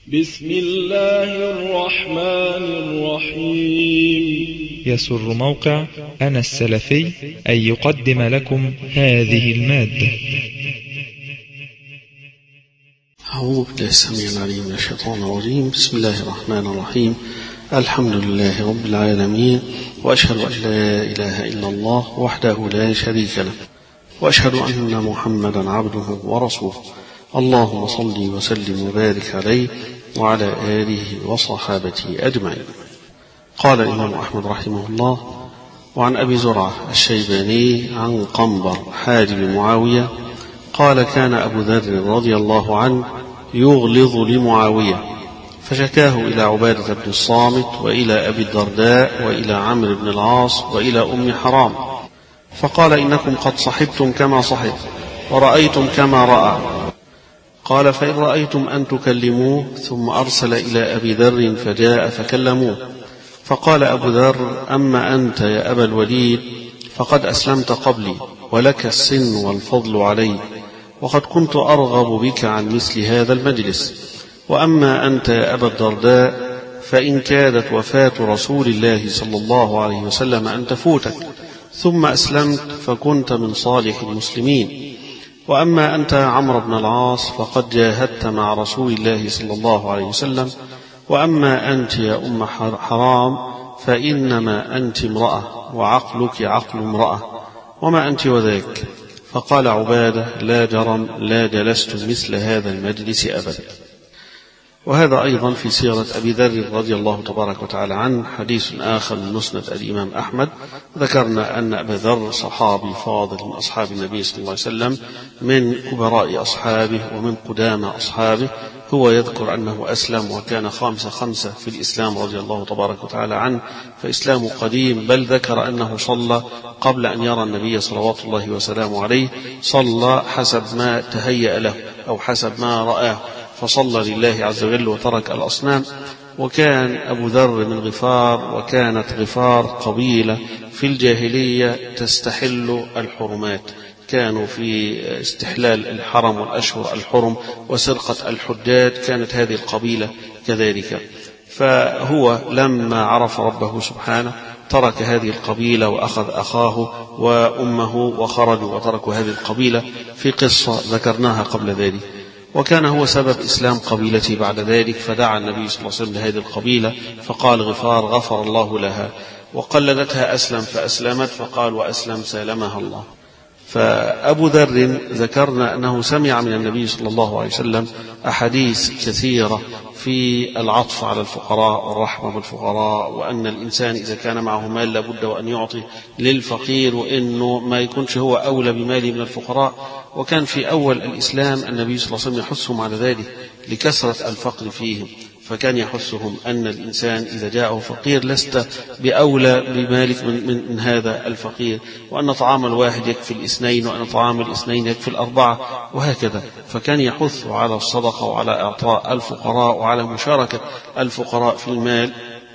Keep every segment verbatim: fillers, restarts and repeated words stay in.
بسم الله الرحمن الرحيم. يسر موقع أنا السلفي أن يقدم لكم هذه المادة. أعوذ بالله السميع العليم من الشيطان الرجيم. بسم الله الرحمن الرحيم. الحمد لله رب العالمين، وأشهد أن لا إله إلا الله وحده لا شريك له، وأشهد أن محمدا عبده ورسوله. اللهم صل وسلم وبارك عليه وعلى آله وصحابته أجمعين. قال الإمام أحمد رحمه الله: وعن أبي زرعة الشيباني عن قنبر حاجب معاوية قال: كان أبو ذر رضي الله عنه يغلظ لمعاوية، فشكاه إلى عبادة بن الصامت وإلى أبي الدرداء وإلى عمرو بن العاص وإلى أم حرام، فقال: إنكم قد صحبتم كما صحب ورأيتم كما رأى. قال: فإن رأيتم أن تكلموه. ثم أرسل إلى أبي ذر فجاء فكلموه، فقال أبو ذر: أما أنت يا أبا الوليد فقد أسلمت قبلي، ولك السن والفضل علي، وقد كنت أرغب بك عن مثل هذا المجلس. وأما أنت يا أبا الدرداء فإن كادت وفاة رسول الله صلى الله عليه وسلم أن تفوتك، ثم أسلمت فكنت من صالح المسلمين. وأما أنت يا عمرو بن العاص فقد جاهدت مع رسول الله صلى الله عليه وسلم. وأما أنت يا أم حرام فإنما أنت امرأة وعقلك عقل امرأة، وما أنت وذاك. فقال عبادة: لا جرم، لا جلست مثل هذا المجلس أبدا. وهذا أيضا في سيرة أبي ذر رضي الله تبارك وتعالى عنه. حديث آخر من مسند الإمام أحمد، ذكرنا أن أبا ذر صحابي فاضل من أصحاب النبي صلى الله عليه وسلم، من كبراء أصحابه ومن قدامى أصحابه. هو يذكر أنه أسلم وكان خامس خمسة في الإسلام رضي الله تبارك وتعالى عنه، فإسلامه قديم. بل ذكر أنه صلى قبل أن يرى النبي صلوات الله وسلامه عليه، صلى حسب ما تهيأ له أو حسب ما رآه، فصلى لله عز وجل وترك الأصنام. وكان أبو ذر من غفار، وكانت غفار قبيلة في الجاهلية تستحل الحرمات، كانوا في استحلال الحرم والأشهر الحرم وسرقة الحجاج، كانت هذه القبيلة كذلك. فهو لما عرف ربه سبحانه ترك هذه القبيلة وأخذ أخاه وأمه وخرجوا وتركوا هذه القبيلة، في قصة ذكرناها قبل ذلك. وكان هو سبب إسلام قبيلته بعد ذلك، فدعا النبي صلى الله عليه وسلم لهذه القبيلة فقال: غفار غفر الله لها. وقلدتها أسلم فأسلمت، فقال: وأسلم سالمها الله. فأبو ذر ذكرنا أنه سمع من النبي صلى الله عليه وسلم أحاديث كثيرة في العطف على الفقراء والرحمة بالفقراء، وأن الإنسان إذا كان معه مال لابد وأن يعطي للفقير، وأنه ما يكونش هو أولى بماله من الفقراء. وكان في أول الإسلام النبي صلى الله عليه وسلم يحثهم على ذلك لكثرة الفقر فيهم، فكان يحثهم أن الإنسان إذا جاءه فقير لست بأولى بمالك من, من, من هذا الفقير، وأن طعام الواحد يكفي الاثنين، وأن طعام الاثنين يكفي الأربعة، وهكذا. فكان يحث على الصدقة وعلى إعطاء الفقراء وعلى مشاركة الفقراء في المال،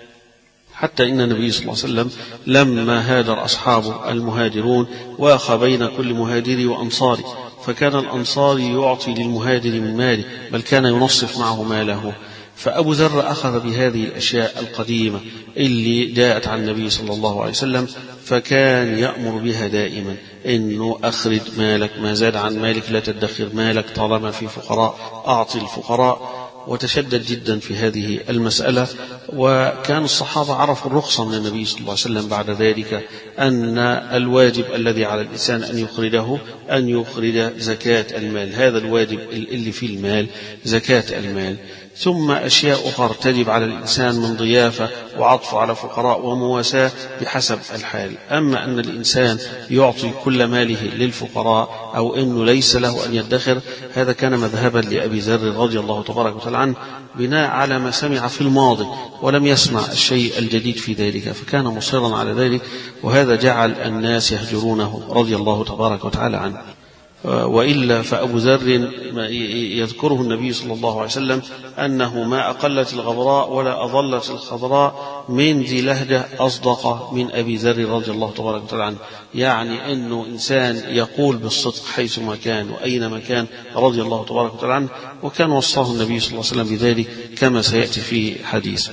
حتى إن النبي صلى الله عليه وسلم لما هاجر أصحابه المهاجرون واخى بين كل مهاجري وأنصاري، فكان الأنصاري يعطي للمهاجر من ماله، بل كان ينصف معه ماله. فأبو ذر أخذ بهذه الأشياء القديمة اللي جاءت عن النبي صلى الله عليه وسلم، فكان يأمر بها دائما، إنه أخرج مالك، ما زاد عن مالك لا تدخر مالك، طالما في فقراء أعطي الفقراء. وتشدد جدا في هذه المسألة. وكان الصحابة عرفوا الرخصة من النبي صلى الله عليه وسلم بعد ذلك، أن الواجب الذي على الإنسان أن يخرجه أن يخرج زكاة المال، هذا الواجب اللي في المال زكاة المال. ثم أشياء أخرى تجب على الإنسان من ضيافة وعطف على فقراء ومواساة بحسب الحال. أما أن الإنسان يعطي كل ماله للفقراء أو أنه ليس له أن يدخر، هذا كان مذهبا لأبي ذر رضي الله تبارك وتعالى عنه، بناء على ما سمع في الماضي ولم يسمع الشيء الجديد في ذلك، فكان مصرا على ذلك، وهذا جعل الناس يهجرونه رضي الله تبارك وتعالى عنه. وإلا فأبو ذر يذكره النبي صلى الله عليه وسلم أنه ما أقلت الغبراء ولا أظلت الخضراء من ذي لهجة أصدق من أبي ذر رضي الله تبارك وتعالى عنه، يعني أنه إنسان يقول بالصدق حيثما كان وأينما كان رضي الله تبارك وتعالى عنه، وكان وصاه النبي صلى الله عليه وسلم بذلك كما سيأتي في حديث.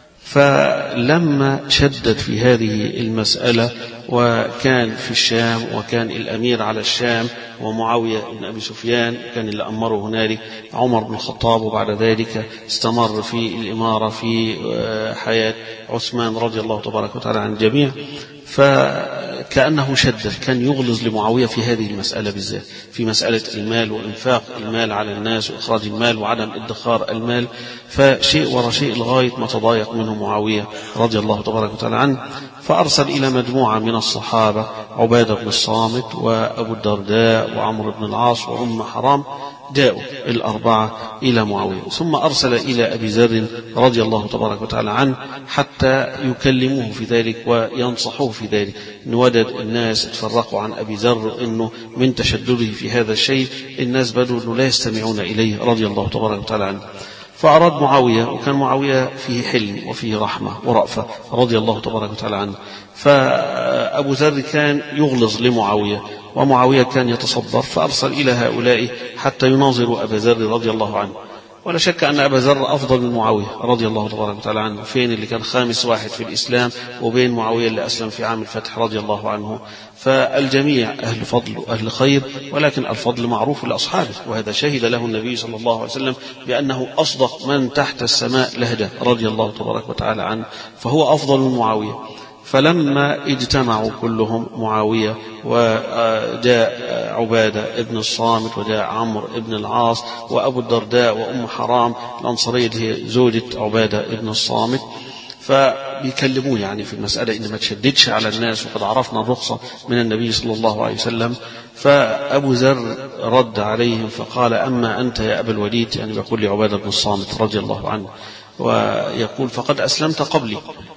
فلما شدد في هذه المسألة وكان في الشام وكان الأمير على الشام ومعاوية بن أبي سفيان كان اللي أمره هنالك عمر بن الخطاب، وبعد ذلك استمر في الإمارة في حياة عثمان رضي الله تبارك وتعالى عن الجميع، فكأنه شدد كان يغلظ لمعاوية في هذه المسألة بالذات، في مسألة المال وإنفاق المال على الناس وإخراج المال وعدم ادخار المال، فشيء وراء شيء لغاية ما تضايق منه معاوية رضي الله تبارك وتعالى عنه، فأرسل إلى مجموعة من الصحابة عبادة بن الصامت وأبو الدرداء وعمرو بن العاص وأم حرام، جاءوا الأربعة إلى معاوية، ثم أرسل إلى أبي ذر رضي الله تبارك وتعالى عنه حتى يكلموه في ذلك وينصحوه في ذلك. نودد الناس اتفرقوا عن أبي ذر إنه من تشدده في هذا الشيء الناس بدوا إنه لا يستمعون إليه رضي الله تبارك وتعالى عنه. فأراد معاوية، وكان معاوية فيه حلم وفيه رحمة ورأفة رضي الله تبارك وتعالى عنه، فأبو ذر كان يغلظ لمعاوية ومعاوية كان يتصبر، فأرسل إلى هؤلاء حتى يناظروا أبا ذر رضي الله عنه. ولا شك أن أبا ذر أفضل من معاوية رضي الله تبارك وتعالى عنه، فين اللي كان خامس واحد في الإسلام وبين معاوية اللي أسلم في عام الفتح رضي الله عنه، فالجميع أهل فضل وأهل خير، ولكن الفضل معروف لأصحابه، وهذا شهد له النبي صلى الله عليه وسلم بأنه أصدق من تحت السماء لهجة رضي الله تبارك وتعالى عنه، فهو أفضل من معاوية. فلما اجتمعوا كلهم معاوية وجاء عبادة ابن الصامت وجاء عمرو ابن العاص وأبو الدرداء وأم حرام الأنصارية اللي هي زوجة عبادة ابن الصامت، فبيكلموه يعني في المسألة إن ما تشددش على الناس وقد عرفنا الرخصة من النبي صلى الله عليه وسلم. فأبو ذر رد عليهم فقال: أما أنت يا أبا الوليد، يعني بيقول لعبادة بن الصامت رضي الله عنه، ويقول: فقد أسلمت قبلي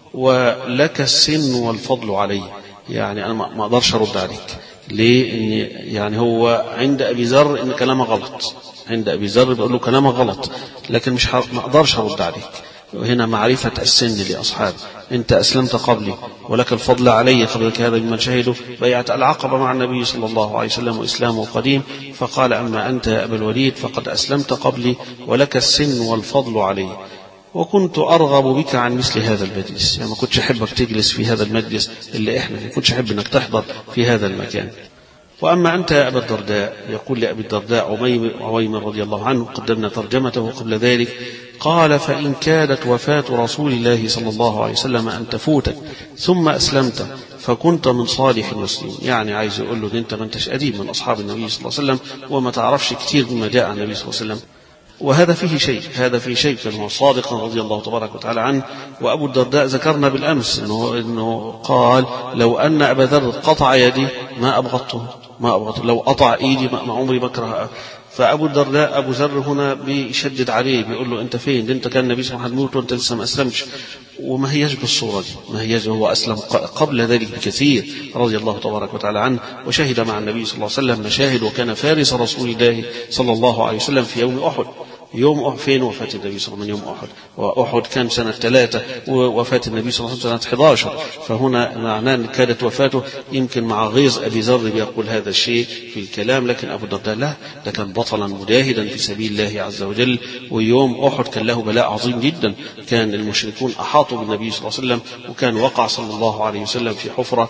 ولك السن والفضل علي، يعني أنا ما أقدرش أرد عليك. ليه؟ إن يعني هو عند أبي ذر إن كلامه غلط، عند أبي ذر بيقول له كلامه غلط، لكن مش ما أقدرش أرد عليك. وهنا معرفة السن لأصحابه، أنت أسلمت قبلي ولك الفضل علي، قبلك هذا ممن شهدوا بيعة العقبة مع النبي صلى الله عليه وسلم وإسلامه قديم. فقال: أما أنت يا أبا الوليد فقد أسلمت قبلي ولك السن والفضل علي، وكنت أرغب بك عن مثل هذا المجلس، يعني ما كنتش أحبك تجلس في هذا المجلس اللي إحنا، ما كنتش أحب أنك تحضر في هذا المكان. وأما أنت يا أبا الدرداء، يقول لأبي الدرداء عويمر رضي الله عنه، قدمنا ترجمته قبل ذلك، قال: فإن كادت وفاة رسول الله صلى الله عليه وسلم أن تفوتك ثم أسلمت فكنت من صالح المسلمين، يعني عايز يقول له: أنت ما أنتش قديم من أصحاب النبي صلى الله عليه وسلم وما تعرفش كتير مما جاء عن النبي صلى الله عليه وسلم. وهذا فيه شيء، هذا فيه شيء، كان هو صادقا رضي الله تبارك وتعالى عنه. وأبو الدرداء ذكرنا بالأمس إنه, إنه قال: لو أن أبا ذر قطع يدي ما أبغضته، ما أبغضته، لو قطع إيدي ما عمري بكره. فأبو الدرداء أبو ذر هنا بيشدد عليه، بيقول له: أنت فين؟ أنت كان النبي صلى الله عليه وسلم موت وأنت لسه ما أسلمش. وما هيش بالصورة دي، ما هيش، هو أسلم قبل ذلك بكثير رضي الله تبارك وتعالى عنه، وشهد مع النبي صلى الله عليه وسلم مشاهد، وكان فارس رسول الله صلى الله عليه وسلم في يوم أحد. يوم أحد فين وفاة النبي صلى الله عليه وسلم؟ يوم أحد، وأحد كان سنة ثلاثة ووفاة النبي صلى الله عليه وسلم سنة أحد عشر، فهنا معناه أن كانت وفاته يمكن مع غيظ أبي ذر بيقول هذا الشيء في الكلام. لكن أبو الدرداء لا، ده كان بطلا مجاهدا في سبيل الله عز وجل. ويوم أحد كان له بلاء عظيم جدا، كان المشركون أحاطوا بالنبي صلى الله عليه وسلم، وكان وقع صلى الله عليه وسلم في حفرة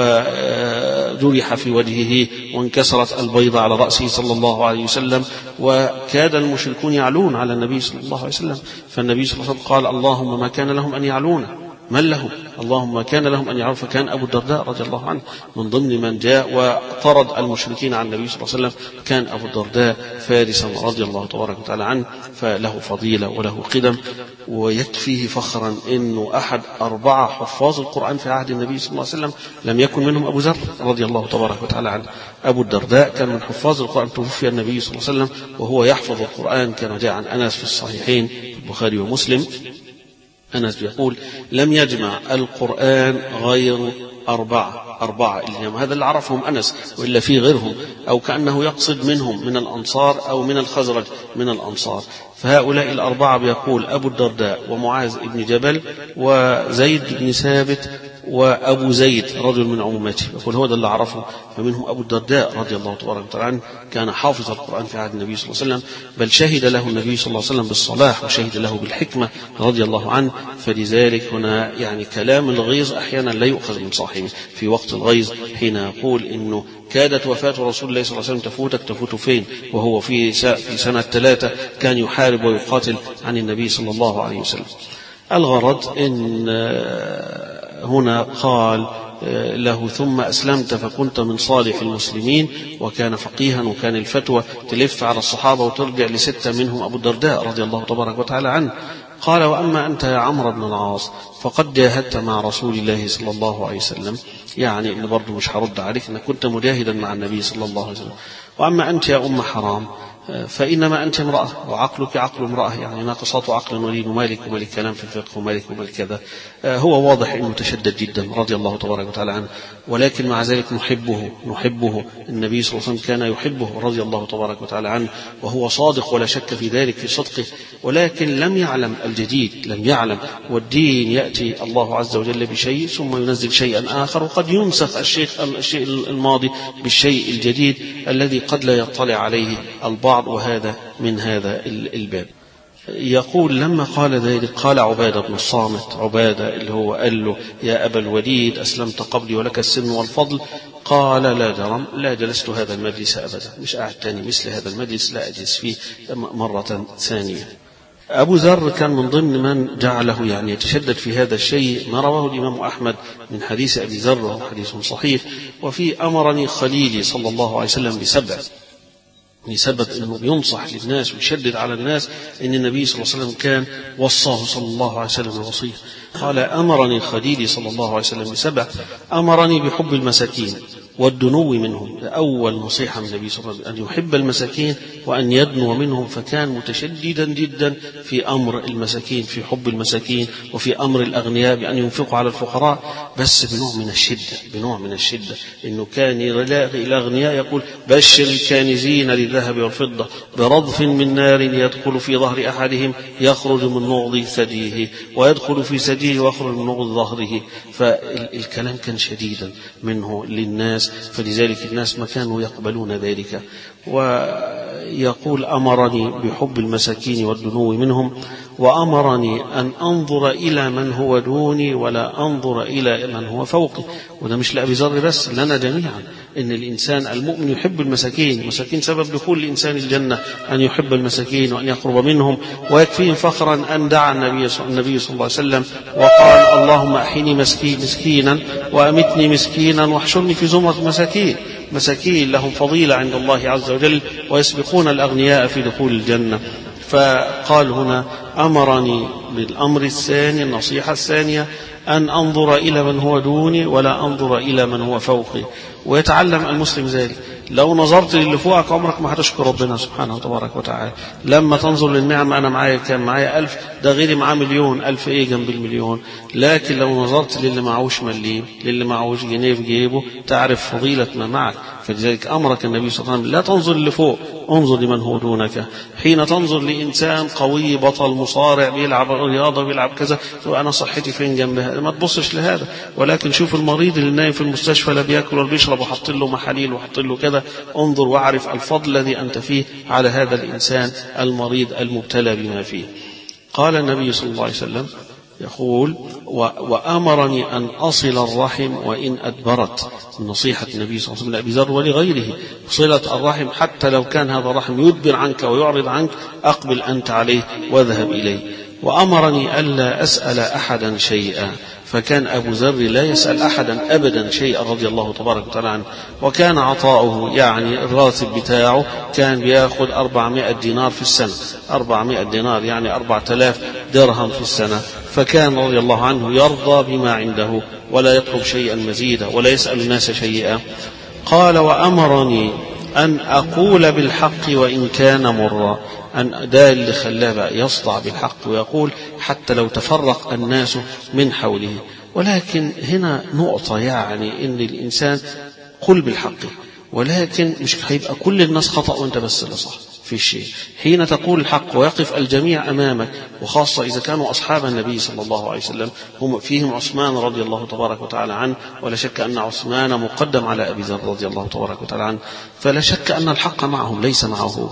وجرح في وجهه وانكسرت البيضة على رأسه صلى الله عليه وسلم، وكاد المشركون يعلون على النبي صلى الله عليه وسلم. فالنبي صلى الله عليه وسلم قال: اللهم ما كان لهم أن يعلون، من لهم؟ اللهم ما كان لهم أن يعلون. فكان أبو الدرداء رضي الله عنه من ضمن من جاء وطرد المشركين عن النبي صلى الله عليه وسلم. كان أبو الدرداء فارسا رضي الله تبارك وتعالى عنه، فله فضيلة وله قدم، ويكفيه فخرا أنه أحد أربعة حفاظ القرآن في عهد النبي صلى الله عليه وسلم لم يكن منهم أبو ذر رضي الله تبارك وتعالى عنه. أبو الدرداء كان من حفاظ القرآن، توفي النبي صلى الله عليه وسلم وهو يحفظ القرآن، كما جاء عن أنس في الصحيحين في البخاري ومسلم. أنس يقول: لم يجمع القرآن غير أربعة أربعة هذا اللي عرفهم أنس وإلا في غيرهم، أو كأنه يقصد منهم من الأنصار أو من الخزرج من الأنصار. فهؤلاء الأربعة بيقول أبو الدرداء ومعاذ بن جبل وزيد بن ثابت وأبو زيد رجل من عمومته، يقول هو ده اللي عرفه. فمنهم أبو الدرداء رضي الله تبارك وتعالى عنه، كان حافظ القرآن في عهد النبي صلى الله عليه وسلم، بل شهد له النبي صلى الله عليه وسلم بالصلاح وشهد له بالحكمة رضي الله عنه. فلذلك هنا يعني كلام الغيظ أحيانا لا يؤخذ من صاحبه في وقت الغيظ، حين يقول إنه كادت وفاة رسول الله صلى الله عليه وسلم تفوتك، تفوت فين وهو في في سنة ثلاثة كان يحارب ويقاتل عن النبي صلى الله عليه وسلم. الغرض إن هنا قال له ثم أسلمت فكنت من صالح المسلمين، وكان فقيها وكان الفتوى تلف على الصحابة وترجع لستة منهم أبو الدرداء رضي الله تبارك وتعالى عنه. قال وأما أنت يا عمرو بن العاص فقد جاهدت مع رسول الله صلى الله عليه وسلم، يعني إن برضو مش هرد عليك أنك كنت مجاهدا مع النبي صلى الله عليه وسلم. وأما أنت يا أم حرام فإنما أنت امرأة وعقلك عقل امرأة، يعني ناقصات عقل ولين مالك ومالك كلام في الفقه ومالك ومالك كذا. هو واضح أنه متشدد جدا رضي الله تبارك وتعالى عنه، ولكن مع ذلك نحبه نحبه النبي صلى الله عليه وسلم كان يحبه رضي الله تبارك وتعالى عنه، وهو صادق ولا شك في ذلك في صدقه، ولكن لم يعلم الجديد، لم يعلم. والدين يأتي الله عز وجل بشيء ثم ينزل شيئا آخر، وقد ينسخ الشيء الشيء الماضي بالشيء الجديد الذي قد لا يطلع عليه البعض، وهذا من هذا الباب. يقول لما قال ذلك قال عبادة بن الصامت، عبادة اللي هو قال له يا أبا الوليد أسلمت قبلي ولك السن والفضل، قال لا جرم لا جلست هذا المجلس أبدا، مش قاعد تاني مثل هذا المجلس، لا أجلس فيه مرة ثانية. أبو ذر كان من ضمن من جعله يعني يتشدد في هذا الشيء ما رواه الإمام أحمد من حديث أبي ذر وهو حديث صحيح. وفي أمرني خليلي صلى الله عليه وسلم بسبع، لسبب أنه ينصح للناس ويشدد على الناس أن النبي صلى الله عليه وسلم كان وصاه صلى الله عليه وسلم وصيه. قال أمرني خليلي صلى الله عليه وسلم بسبع، أمرني بحب المساكين والدنو منهم. أول نصيحة من النبي صلى الله عليه وسلم أن يحب المساكين وأن يدنو منهم، فكان متشددا جدا في أمر المساكين، في حب المساكين، وفي أمر الأغنياء بأن ينفقوا على الفقراء، بس بنوع من الشدة بنوع من الشدة إنه كان يلاقي الأغنياء يقول بشر الكانزين للذهب والفضة برضف من نار يدخل في ظهر أحدهم يخرج من نغض ثديه ويدخل في ثديه ويخرج من نغض ظهره. فالكلام كان شديدا منه للناس، فلذلك الناس ما كانوا يقبلون ذلك. ويقول أمرني بحب المساكين والدنو منهم، وأمرني أن أنظر إلى من هو دوني ولا أنظر إلى من هو فوقي. وده مش لأبي ذر بس، لنا جميعا، إن الإنسان المؤمن يحب المساكين. المساكين سبب دخول الإنسان الجنة، أن يحب المساكين وأن يقرب منهم. ويكفيه فخرا أن دعا النبي صلى الله عليه وسلم وقال اللهم أحيني مسكين مسكينا وأمتني مسكينا واحشرني في زمرة مساكين. مساكين لهم فضيلة عند الله عز وجل ويسبقون الأغنياء في دخول الجنة. فقال هنا أمرني بالأمر الثاني، النصيحة الثانية، أن أنظر إلى من هو دوني ولا أنظر إلى من هو فوقي. ويتعلم المسلم ذلك. لو نظرت للي فوقك عمرك ما هتشكر ربنا سبحانه وتبارك وتعالى. لما تنظر للنعمة، أنا معايا كان معايا ألف، ده غيري معاه مليون، ألف إيه جنب المليون. لكن لو نظرت للي معهوش مليم، للي معهوش جنيه في جيبه، تعرف فضيلة ما معك. فلذلك أمرك النبي صلى الله عليه وسلم لا تنظر اللي فوق، انظر لمن هو دونك. حين تنظر لإنسان قوي بطل مصارع بيلعب رياضة بيلعب كذا، أنا صحتي فين جنبها، ما تبصش لهذا. ولكن شوف المريض اللي نايم في المستشفى لا بياكل ولا بيشرب وحط له محاليل وحط له كذا، انظر واعرف الفضل الذي أنت فيه على هذا الإنسان المريض المبتلى بما فيه. قال النبي صلى الله عليه وسلم يقول وأمرني أن أصل الرحم وإن أدبرت. نصيحة النبي صلى الله عليه وسلم لأبي ذر ولغيره، صلة الرحم حتى لو كان هذا الرحم يدبر عنك ويعرض عنك، أقبل أنت عليه واذهب إليه. وأمرني ألا أسأل أحدا شيئا، فكان أبو ذر لا يسأل أحدا أبدا شيئا رضي الله تبارك وتعالى عنه. وكان عطاؤه يعني الراتب بتاعه كان بياخذ أربعمائة دينار في السنة، أربعمائة دينار يعني أربعة آلاف درهم في السنة. فكان رضي الله عنه يرضى بما عنده ولا يطلب شيئا مزيدا ولا يسأل الناس شيئا. قال وأمرني أن أقول بالحق وإن كان مرا، أن ده اللي خلاه بقى يصدع بالحق ويقول حتى لو تفرق الناس من حوله. ولكن هنا نقطة، يعني إن الإنسان قل بالحق، ولكن مش هيبقى كل الناس خطأ وأنت بس اللي صح في الشيء. حين تقول الحق ويقف الجميع أمامك، وخاصة إذا كانوا أصحاب النبي صلى الله عليه وسلم، هم فيهم عثمان رضي الله تبارك وتعالى عنه، ولا شك أن عثمان مقدم على أبي ذر رضي الله تبارك وتعالى عنه، فلا شك أن الحق معهم ليس معه هو.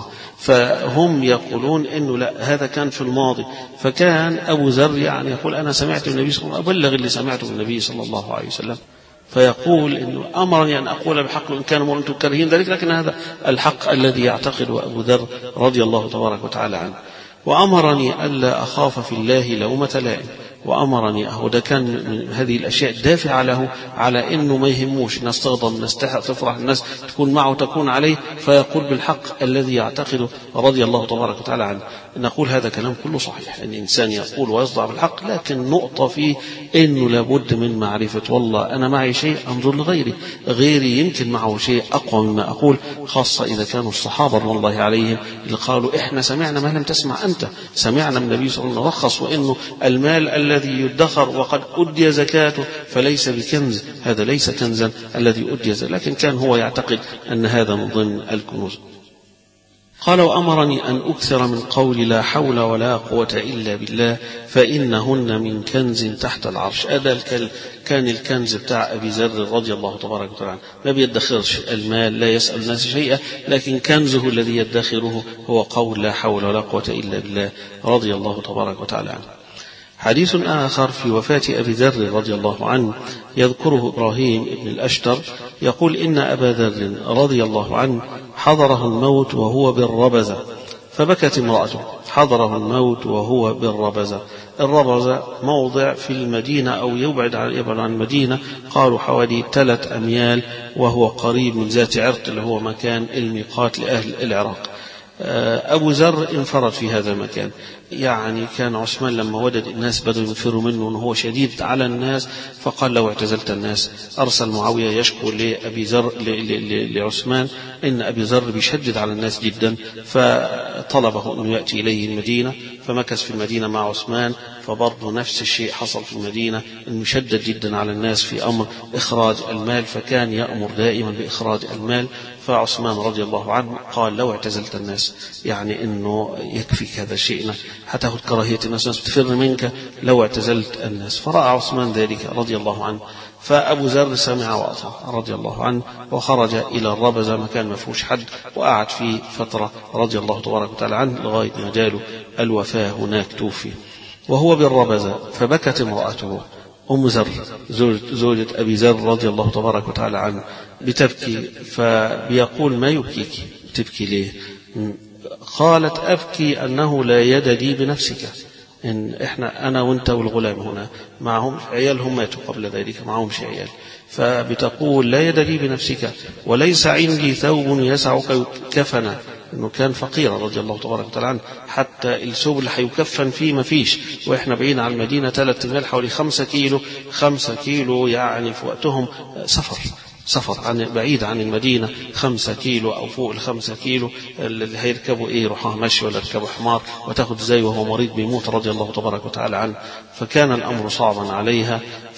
فهم يقولون إنه لا، هذا كان في الماضي، فكان أبو ذر يعني يقول أنا سمعت النبي صلى الله عليه وسلم، أبلغ اللي سمعته من النبي صلى الله عليه وسلم، فيقول إنه أمرني أن أقول بحق وإن كانوا أنتم كارهين ذلك، لكن هذا الحق الذي يعتقده أبو ذر رضي الله تبارك وتعالى عنه. وأمرني ألا أخاف في الله لومة لائم، وأمرني أهو ده كان من هذه الأشياء الدافعة له على إنه ما يهموش الناس تغضب، الناس تفرح، الناس تكون معه تكون عليه، فيقول بالحق الذي يعتقده رضي الله تبارك وتعالى عنه. نقول هذا كلام كله صحيح، أن الإنسان يقول ويصدع بالحق، لكن نقطة فيه إنه لابد من معرفة والله أنا معي شيء أنظر لغيري، غيري يمكن معه شيء أقوى مما أقول، خاصة إذا كانوا الصحابة رضي الله عليهم اللي قالوا إحنا سمعنا ما لم تسمع أنت، سمعنا من النبي صلى الله عليه وسلم رخص، وإنه المال الذي يدخر وقد أدي زكاته فليس بكنز، هذا ليس كنزا الذي أدي زكاته، لكن كان هو يعتقد أن هذا من ضمن الكنوز. قال وأمرني أن أكثر من قول لا حول ولا قوة إلا بالله فإنهن من كنز تحت العرش. هذا كان الكنز بتاع أبي ذر رضي الله تبارك وتعالى، ما بيدخرش المال، لا يسأل الناس شيئا، لكن كنزه الذي يدخره هو قول لا حول ولا قوة إلا بالله رضي الله تبارك وتعالى عنه. حديث آخر في وفاة أبي ذر رضي الله عنه يذكره إبراهيم بن الأشتر، يقول إن أبا ذر رضي الله عنه حضره الموت وهو بالربزة فبكت امرأته، حضره الموت وهو بالربزة. الربزة موضع في المدينة أو يبعد عن يبعد عن المدينة، قالوا حوالي ثلاث أميال، وهو قريب من ذات عرق اللي هو مكان الميقات لأهل العراق. أبو ذر انفرد في هذا المكان، يعني كان عثمان لما وجد الناس بدأوا ينفروا منه وهو شديد على الناس، فقال لو اعتزلت الناس. أرسل معاوية يشكو لأبي ذر لعثمان إن أبي ذر بيشدد على الناس جدا، فطلبه أنه يأتي إليه المدينة، فمكث في المدينة مع عثمان، فبرضه نفس الشيء حصل في المدينة، أنه شدد جدا على الناس في أمر إخراج المال، فكان يأمر دائما بإخراج المال. فعثمان رضي الله عنه قال لو اعتزلت الناس، يعني أنه يكفيك هذا الشيء، هتاخد كراهية الناس، الناس بتفر منك لو اعتزلت الناس. فرأى عثمان ذلك رضي الله عنه، فأبو ذر سمع وأطاع رضي الله عنه، وخرج إلى الربزة مكان ما فيهوش حد، وقعد فيه فترة رضي الله تبارك وتعالى عنه لغاية ما جاله الوفاة هناك توفي وهو بالربزة. فبكت امرأته أم ذر زوجة أبي ذر رضي الله تبارك وتعالى عنه بتبكي، فبيقول ما يبكيك، تبكي ليه؟ قالت أبكي أنه لا يد لي بنفسك، إن إحنا أنا وأنت والغلام هنا معهم عيالهم ماتوا قبل ذلك، معهم عيال، فبتقول لا يد لي بنفسك وليس عندي ثوب يسعك كفنا، إنه كان فقيرا رضي الله تبارك وتعالى عنه، حتى الثوب اللي هيكفن فيه ما فيش، وإحنا بعيد عن المدينة ثلاث ميل حوالي خمسة كيلو، خمسة كيلو يعني في وقتهم سفر سفر عن بعيد عن المدينة خمسة كيلو أو فوق الخمسة كيلو، اللي هيركبوا إيه روحها مشي ولا يركبوا حمار، وتاخد زي وهو مريض بيموت رضي الله تبارك وتعالى عنه، فكان الأمر صعبا عليها.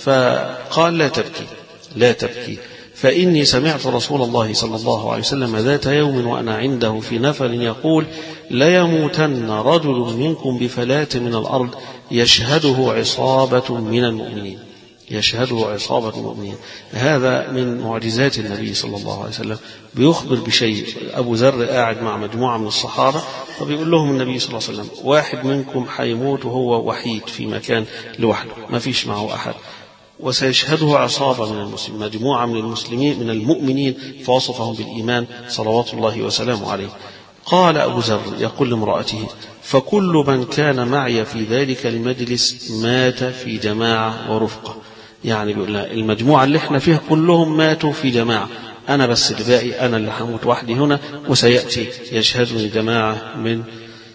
فقال لا تبكي لا تبكي فإني سمعت رسول الله صلى الله عليه وسلم ذات يوم وأنا عنده في نفر يقول ليموتن رجل منكم بفلاة من الأرض يشهده عصابة من المؤمنين، يشهده عصابة المؤمنين. هذا من معجزات النبي صلى الله عليه وسلم، بيخبر بشيء. أبو ذر قاعد مع مجموعة من الصحابة، فبيقول لهم النبي صلى الله عليه وسلم واحد منكم حيموت وهو وحيد في مكان لوحده ما فيش معه أحد، وسيشهده عصابة من المسلمين، مجموعة من المسلمين من المؤمنين، فوصفهم بالإيمان صلوات الله وسلامه عليه. قال أبو ذر يقول لامرأته فكل من كان معي في ذلك المجلس مات في جماعة ورفقة، يعني بيقول لها المجموعة اللي احنا فيها كلهم ماتوا في جماعة، أنا بس اللي باقي، أنا اللي هموت وحدي هنا، وسيأتي يشهدني جماعة من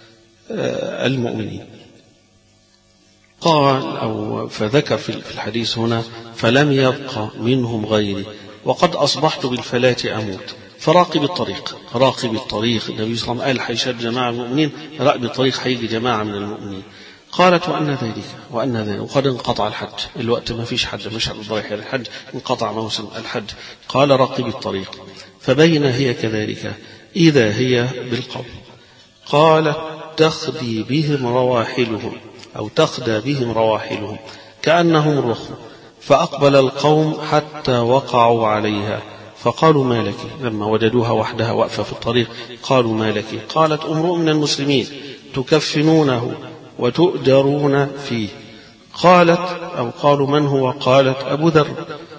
المؤمنين. قال أو فذكر في الحديث هنا فلم يبق منهم غيري وقد أصبحت بالفلاة أموت، فراقب الطريق راقب الطريق. النبي صلى الله عليه وسلم قال حيشهد جماعة من المؤمنين، راقب الطريق هيجي جماعة من المؤمنين. قالت وأن ذلك وأن ذلك وقد انقطع الحج، الوقت ما فيش حد مش رايح الحج، انقطع موسم الحج. قال رقب الطريق. فبين هي كذلك إذا هي بالقوم. قالت تخدي بهم رواحلهم أو تخدى بهم رواحلهم كأنهم الرخم، فأقبل القوم حتى وقعوا عليها فقالوا ما لك، لما وجدوها وحدها واقفة في الطريق قالوا ما لك. قالت امرؤ من المسلمين تكفنونه وتؤجرون فيه. قالت أو قالوا من هو؟ قالت أبو ذر.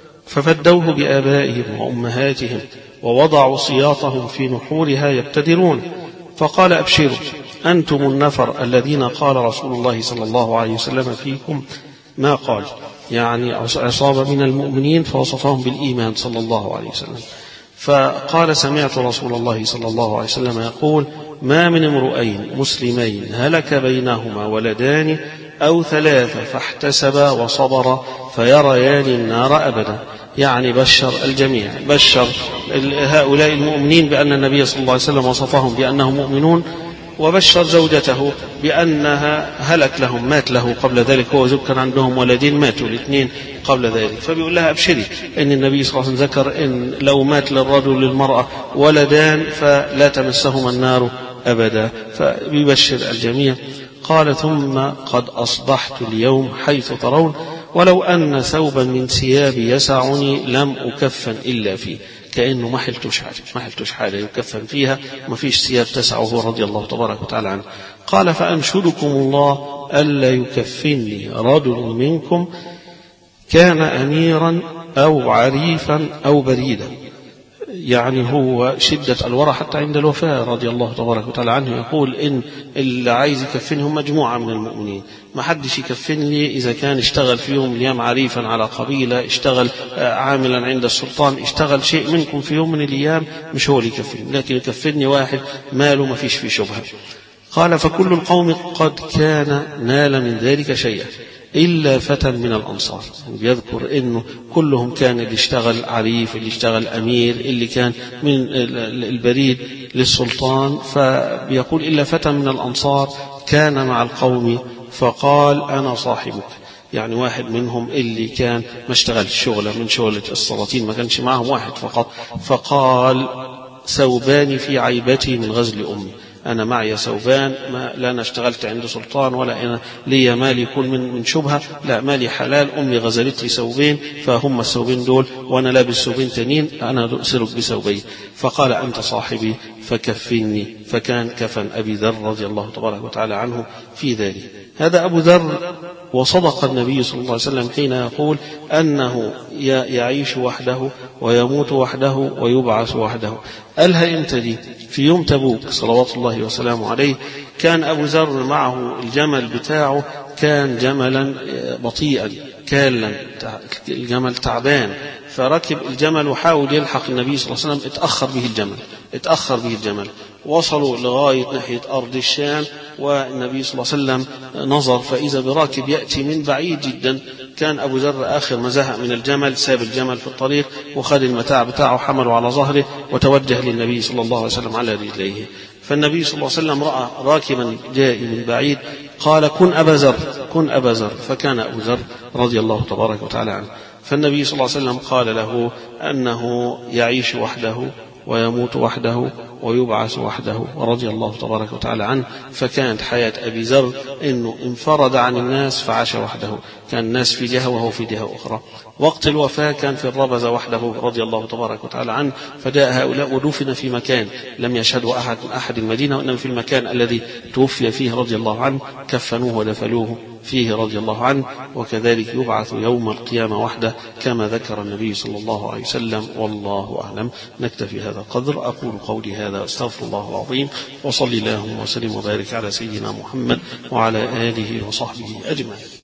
ففدوه بآبائهم وأمهاتهم ووضعوا سياطهم في نحورها يبتدرون. فقال أبشروا أنتم النفر الذين قال رسول الله صلى الله عليه وسلم فيكم ما قال، يعني عصابة من المؤمنين فوصفهم بالإيمان صلى الله عليه وسلم. فقال سمعت رسول الله صلى الله عليه وسلم يقول ما من امرؤين مسلمين هلك بينهما ولدان أو ثلاثة فاحتسبا وصبرا فيريان النار أبدا، يعني بشر الجميع، بشر هؤلاء المؤمنين بأن النبي صلى الله عليه وسلم وصفهم بأنهم مؤمنون، وبشر زوجته بأنها هلك لهم، مات له قبل ذلك، هو زوج كان عندهم ولدين ماتوا الاثنين قبل ذلك. فبيقول لها أبشري أن النبي صلى الله عليه وسلم ذكر أن لو مات للرجل للمرأة ولدان فلا تمسهما النار أبدا، فبيبشر الجميع. قال ثم قد أصبحت اليوم حيث ترون ولو أن ثوبا من ثيابي يسعني لم أكفن إلا فيه، كأنه ما حلتش حاجة ما حلتش حاجة يكفن فيها، ما فيش ثياب تسعه رضي الله تبارك وتعالى عنه. قال فأنشدكم الله ألا يكفني رجل منكم كان أميرا أو عريفا أو بريدا، يعني هو شدة الورع حتى عند الوفاة رضي الله تبارك وتعالى عنه يقول إن اللي عايز يكفني هم مجموعة من المؤمنين، ما حدش يكفن لي إذا كان اشتغل في يوم من الأيام عريفا على قبيلة، اشتغل عاملا عند السلطان، اشتغل شيء منكم في يوم من الأيام، مش هو اللي يكفني، لكن يكفني واحد ماله ما فيش فيه شبهة. قال فكل القوم قد كان نال من ذلك شيئا إلا فتى من الأنصار، بيذكر إنه كلهم كان اللي اشتغل عريف، اللي اشتغل أمير، اللي كان من البريد للسلطان، فبيقول إلا فتى من الأنصار كان مع القوم فقال أنا صاحبك، يعني واحد منهم اللي كان ما اشتغل شغلة من شغلة السلاطين، ما كانش معهم واحد فقط، فقال ثوبان في عيبتي من غزل أمي، أنا معي ثوبان، ما لا أنا اشتغلت عند سلطان ولا أنا لي مال يكون من من شبهة، لا مالي حلال، أمي غزلت لي ثوبين فهم الثوبين دول وأنا لابس ثوبين تانيين، أنا أسرك بثوبين. فقال أنت صاحبي فكفني، فكان كفن أبي ذر رضي الله تبارك وتعالى عنه في ذلك. هذا أبو ذر، وصدق النبي صلى الله عليه وسلم حين يقول أنه يعيش وحده ويموت وحده ويبعث وحده. قالها إمتى دي؟ في يوم تبوك صلوات الله وسلامه عليه، كان أبو ذر معه الجمل بتاعه، كان جملا بطيئا كالا، الجمل تعبان، فركب الجمل وحاول يلحق النبي صلى الله عليه وسلم، اتأخر به الجمل اتأخر به الجمل وصلوا لغاية ناحية أرض الشام، والنبي صلى الله عليه وسلم نظر فإذا براكب يأتي من بعيد جدا. كان أبو ذر آخر ما زهق من الجمل ساب الجمل في الطريق وخد المتاع بتاعه حمله على ظهره وتوجه للنبي صلى الله عليه وسلم على رجليه. فالنبي صلى الله عليه وسلم رأى راكبا جاء من بعيد قال كن أبا ذر كن أبا ذر، فكان أبو ذر رضي الله تبارك وتعالى عنه. فالنبي صلى الله عليه وسلم قال له أنه يعيش وحده ويموت وحده ويبعث وحده ورضي الله تبارك وتعالى عنه. فكانت حياة أبي ذر أنه انفرد عن الناس فعاش وحده، كان الناس في جهة وهو في جهة أخرى. وقت الوفاة كان في الربذة وحده رضي الله تبارك وتعالى عنه، فجاء هؤلاء ودفن في مكان لم يشهدوا أحد أحد المدينة، وإنما في المكان الذي توفي فيه رضي الله عنه كفنوه ودفلوه فيه رضي الله عنه. وكذلك يبعث يوم القيامة وحده كما ذكر النبي صلى الله عليه وسلم، والله أعلم. نكتفي هذا القدر، أقول قولي هذا أستغفر الله العظيم، وصلي اللهم وسلم وبارك على سيدنا محمد وعلى آله وصحبه أجمعين.